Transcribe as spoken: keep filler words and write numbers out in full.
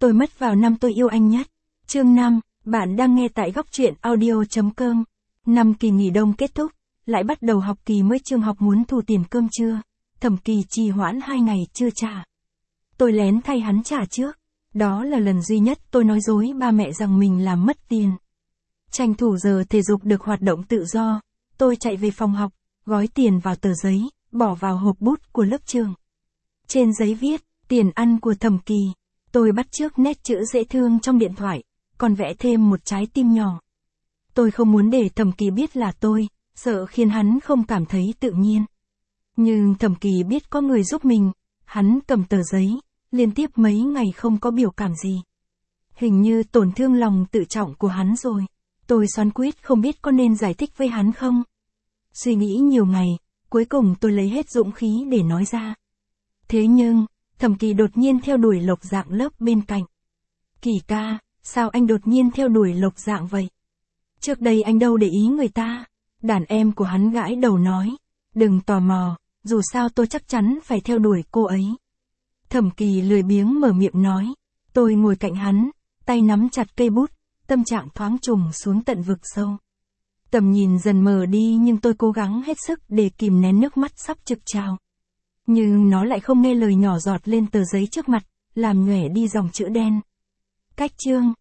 Tôi mất vào năm tôi yêu anh nhất. Chương năm, bạn đang nghe tại góc truyện audio.com. Năm kỳ nghỉ đông kết thúc, lại bắt đầu học kỳ mới, trường học muốn thu tiền cơm trưa. Thẩm Kỳ trì hoãn hai ngày chưa trả. Tôi lén thay hắn trả trước. Đó là lần duy nhất tôi nói dối ba mẹ rằng mình làm mất tiền. Tranh thủ giờ thể dục được hoạt động tự do, tôi chạy về phòng học, gói tiền vào tờ giấy, bỏ vào hộp bút của lớp trường. Trên giấy viết, tiền ăn của Thẩm Kỳ. Tôi bắt chước nét chữ dễ thương trong điện thoại, còn vẽ thêm một trái tim nhỏ. Tôi không muốn để Thẩm Kỳ biết là tôi, sợ khiến hắn không cảm thấy tự nhiên. Nhưng Thẩm Kỳ biết có người giúp mình, hắn cầm tờ giấy, liên tiếp mấy ngày không có biểu cảm gì. Hình như tổn thương lòng tự trọng của hắn rồi. Tôi xoắn xuýt không biết có nên giải thích với hắn không. Suy nghĩ nhiều ngày, cuối cùng tôi lấy hết dũng khí để nói ra. Thế nhưng, Thẩm Kỳ đột nhiên theo đuổi Lộc Dạng lớp bên cạnh. Kỳ ca, sao anh đột nhiên theo đuổi Lộc Dạng vậy? Trước đây anh đâu để ý người ta. Đàn em của hắn gãi đầu nói. Đừng tò mò, dù sao tôi chắc chắn phải theo đuổi cô ấy. Thẩm Kỳ lười biếng mở miệng nói. Tôi ngồi cạnh hắn, tay nắm chặt cây bút, tâm trạng thoáng trùng xuống tận vực sâu. Tầm nhìn dần mờ đi nhưng tôi cố gắng hết sức để kìm nén nước mắt sắp trực trào. Nhưng nó lại không nghe lời, nhỏ giọt lên tờ giấy trước mặt, làm nhòe đi dòng chữ đen. Cách chương,